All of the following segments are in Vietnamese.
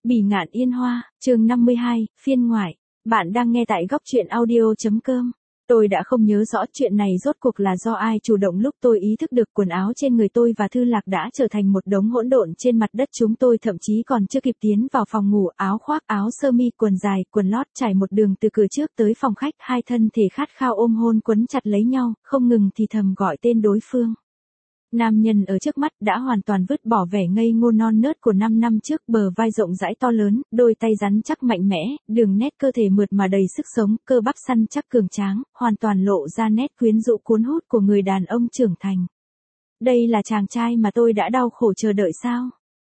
Bỉ ngạn yên hoa, chương 52, phiên ngoại. Bạn đang nghe tại góc truyện audio.com. Tôi đã không nhớ rõ chuyện này rốt cuộc là do ai chủ động lúc tôi ý thức được quần áo trên người tôi và Thư Lạc đã trở thành một đống hỗn độn trên mặt đất. Chúng tôi thậm chí còn chưa kịp tiến vào phòng ngủ, áo khoác, áo sơ mi, quần dài, quần lót trải một đường từ cửa trước tới phòng khách, hai thân thể khát khao ôm hôn quấn chặt lấy nhau, không ngừng thì thầm gọi tên đối phương. Nam nhân ở trước mắt đã hoàn toàn vứt bỏ vẻ ngây ngô non nớt của 5 năm trước, bờ vai rộng rãi to lớn, đôi tay rắn chắc mạnh mẽ, đường nét cơ thể mượt mà đầy sức sống, cơ bắp săn chắc cường tráng, hoàn toàn lộ ra nét quyến rũ cuốn hút của người đàn ông trưởng thành. Đây là chàng trai mà tôi đã đau khổ chờ đợi sao?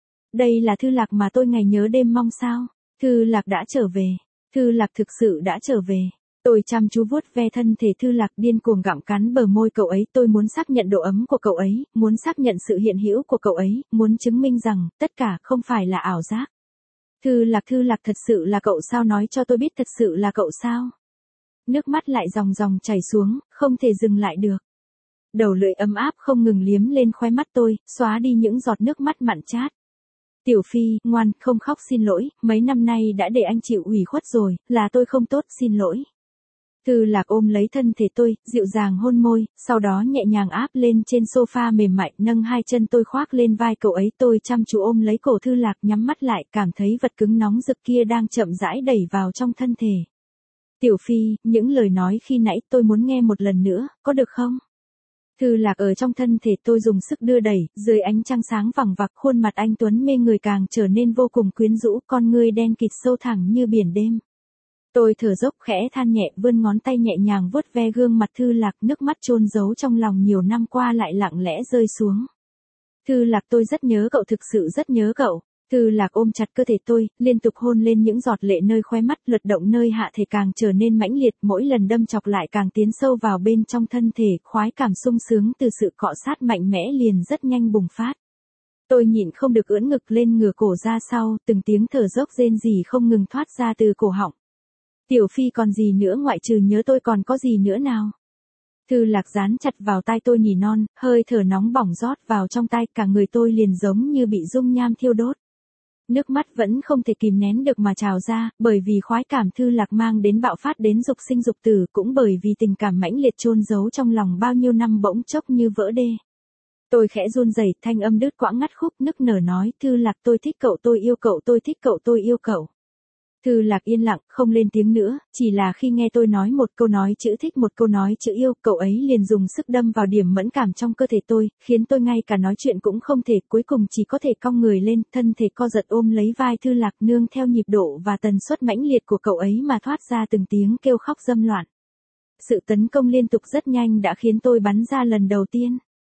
Đây là Thư Lạc mà tôi ngày nhớ đêm mong sao? Thư Lạc đã trở về. Thư Lạc thực sự đã trở về. Tôi chăm chú vuốt ve thân thể Thư Lạc, điên cuồng gặm cắn bờ môi cậu ấy. Tôi muốn xác nhận độ ấm của cậu ấy, muốn xác nhận sự hiện hữu của cậu ấy, muốn chứng minh rằng tất cả không phải là ảo giác. Thư Lạc thật sự là cậu sao? Nói cho tôi biết thật sự là cậu sao? Nước mắt lại ròng ròng chảy xuống, không thể dừng lại được. Đầu lưỡi ấm áp không ngừng liếm lên khóe mắt tôi, xóa đi những giọt nước mắt mặn chát. Tiểu Phi, ngoan, không khóc, xin lỗi, mấy năm nay đã để anh chịu ủy khuất rồi, là tôi không tốt, xin lỗi. Thư Lạc ôm lấy thân thể tôi, dịu dàng hôn môi, sau đó nhẹ nhàng áp lên trên sofa mềm mại, nâng hai chân tôi khoác lên vai cậu ấy. Tôi chăm chú ôm lấy cổ Thư Lạc, nhắm mắt lại, cảm thấy vật cứng nóng rực kia đang chậm rãi đẩy vào trong thân thể. Tiểu Phi, những lời nói khi nãy tôi muốn nghe một lần nữa, có được không? Thư Lạc ở trong thân thể tôi dùng sức đưa đẩy, dưới ánh trăng sáng vằng vặc, khuôn mặt anh tuấn mê người càng trở nên vô cùng quyến rũ, con ngươi đen kịt sâu thẳm như biển đêm. Tôi thở dốc khẽ than nhẹ, vươn ngón tay nhẹ nhàng vuốt ve gương mặt Thư Lạc, nước mắt chôn giấu trong lòng nhiều năm qua lại lặng lẽ rơi xuống. Thư Lạc, tôi rất nhớ cậu, thực sự rất nhớ cậu. Thư Lạc ôm chặt cơ thể tôi, liên tục hôn lên những giọt lệ nơi khóe mắt, luật động nơi hạ thể càng trở nên mãnh liệt, mỗi lần đâm chọc lại càng tiến sâu vào bên trong thân thể, khoái cảm sung sướng từ sự cọ sát mạnh mẽ liền rất nhanh bùng phát. Tôi nhịn không được ưỡn ngực lên, ngửa cổ ra sau, từng tiếng thở dốc rên rỉ không ngừng thoát ra từ cổ họng. Tiểu Phi, còn gì nữa ngoại trừ nhớ tôi còn có gì nữa nào? Thư Lạc dán chặt vào tai tôi nỉ non, hơi thở nóng bỏng rót vào trong tai, cả người tôi liền giống như bị dung nham thiêu đốt. Nước mắt vẫn không thể kìm nén được mà trào ra, bởi vì khoái cảm Thư Lạc mang đến bạo phát đến dục sinh dục tử, cũng bởi vì tình cảm mãnh liệt chôn giấu trong lòng bao nhiêu năm bỗng chốc như vỡ đê. Tôi khẽ run rẩy, thanh âm đứt quãng ngắt khúc, nức nở nói, Thư Lạc, tôi thích cậu, tôi yêu cậu, tôi thích cậu, tôi yêu cậu. Thư Lạc yên lặng, không lên tiếng nữa, chỉ là khi nghe tôi nói một câu nói chữ thích, một câu nói chữ yêu, cậu ấy liền dùng sức đâm vào điểm mẫn cảm trong cơ thể tôi, khiến tôi ngay cả nói chuyện cũng không thể, cuối cùng chỉ có thể cong người lên, thân thể co giật ôm lấy vai Thư Lạc, nương theo nhịp độ và tần suất mãnh liệt của cậu ấy mà thoát ra từng tiếng kêu khóc dâm loạn. Sự tấn công liên tục rất nhanh đã khiến tôi bắn ra lần đầu tiên.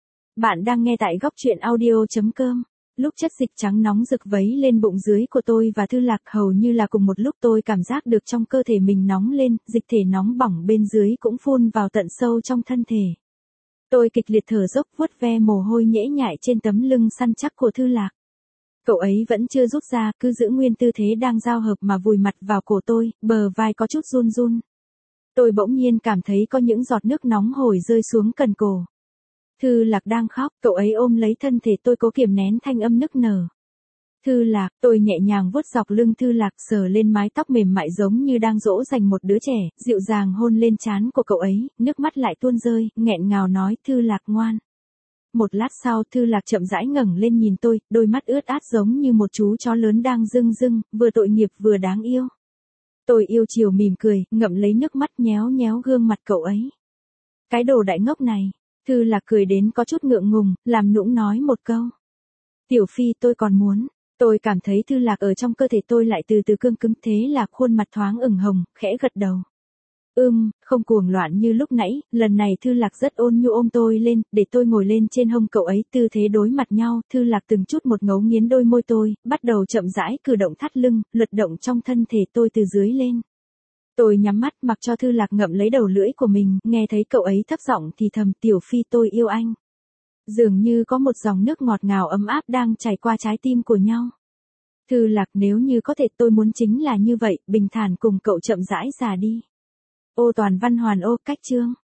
Bạn đang nghe tại góc truyện audio.com. Lúc chất dịch trắng nóng rực vấy lên bụng dưới của tôi và Thư Lạc, hầu như là cùng một lúc tôi cảm giác được trong cơ thể mình nóng lên, dịch thể nóng bỏng bên dưới cũng phun vào tận sâu trong thân thể. Tôi kịch liệt thở dốc, vuốt ve mồ hôi nhễ nhại trên tấm lưng săn chắc của Thư Lạc. Cậu ấy vẫn chưa rút ra, cứ giữ nguyên tư thế đang giao hợp mà vùi mặt vào cổ tôi, bờ vai có chút run run. Tôi bỗng nhiên cảm thấy có những giọt nước nóng hổi rơi xuống cần cổ. Thư Lạc đang khóc, cậu ấy ôm lấy thân thể tôi cố kiềm nén thanh âm nức nở. Thư Lạc, tôi nhẹ nhàng vuốt dọc lưng Thư Lạc, sờ lên mái tóc mềm mại giống như đang dỗ dành một đứa trẻ, dịu dàng hôn lên trán của cậu ấy, nước mắt lại tuôn rơi, nghẹn ngào nói, Thư Lạc ngoan. Một lát sau Thư Lạc chậm rãi ngẩng lên nhìn tôi, đôi mắt ướt át giống như một chú chó lớn đang rưng rưng, vừa tội nghiệp vừa đáng yêu. Tôi yêu chiều mỉm cười, ngậm lấy nước mắt nhéo nhéo gương mặt cậu ấy. Cái đồ đại ngốc này. Thư Lạc cười đến có chút ngượng ngùng, làm nũng nói một câu. Tiểu Phi, tôi còn muốn. Tôi cảm thấy Thư Lạc ở trong cơ thể tôi lại từ từ cương cứng, thế là khuôn mặt thoáng ửng hồng, khẽ gật đầu. Không cuồng loạn như lúc nãy, lần này Thư Lạc rất ôn nhu ôm tôi lên, để tôi ngồi lên trên hông cậu ấy, tư thế đối mặt nhau, Thư Lạc từng chút một ngấu nghiến đôi môi tôi, bắt đầu chậm rãi cử động thắt lưng, luật động trong thân thể tôi từ dưới lên. Tôi nhắm mắt mặc cho Thư Lạc ngậm lấy đầu lưỡi của mình, nghe thấy cậu ấy thấp giọng thì thầm, Tiểu Phi, tôi yêu anh. Dường như có một dòng nước ngọt ngào ấm áp đang chảy qua trái tim của nhau. Thư Lạc, nếu như có thể tôi muốn chính là như vậy, bình thản cùng cậu chậm rãi già đi. Ô toàn văn hoàn ô, cách chương.